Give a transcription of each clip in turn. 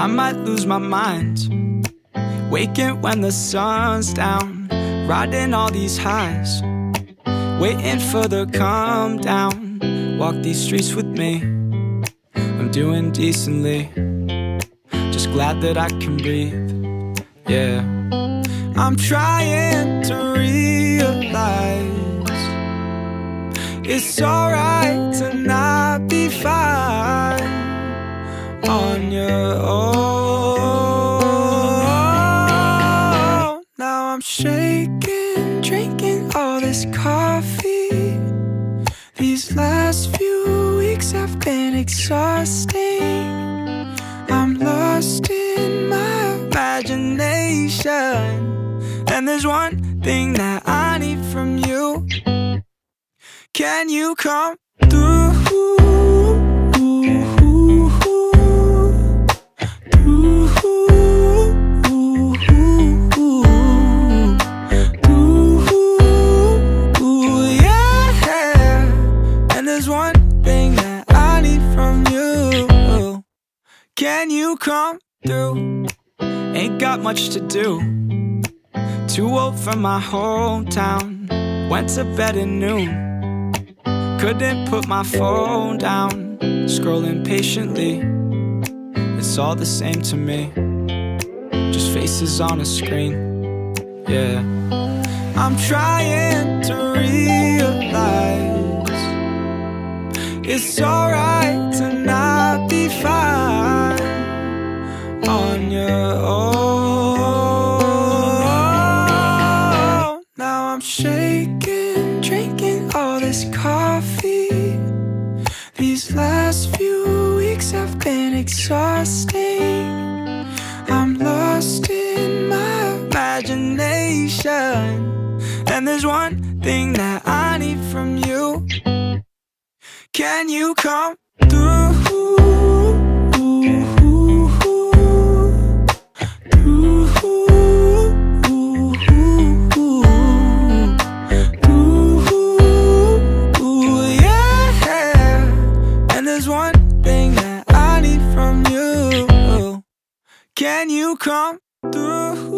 I might lose my mind, waking when the sun's down, riding all these highs, waiting for the calm down. Walk these streets with me, I'm doing decently, just glad that I can breathe, yeah. I'm trying to realize it's alright to not be fine on your own. Now I'm shaking, drinking all this coffee. These last few weeks have been exhausting. I'm lost in my imagination, and there's one thing that I need from you. Can you come through? Can you come through? Ain't got much to do, too old for my hometown. Went to bed at noon, couldn't put my phone down. Scrolling patiently, it's all the same to me, just faces on a screen, yeah. I'm trying to realize it's alright to not be fine on your own. Now I'm shaking, drinking all this coffee. These last few weeks have been exhausting. I'm lost in my imagination, and there's one thing that I need from you. Can you come through? Can you come through?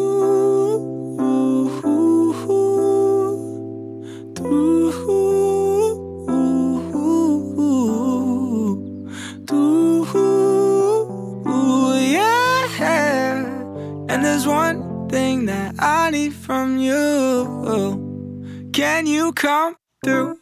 Yeah. And there's one thing that I need from you. Can you come through?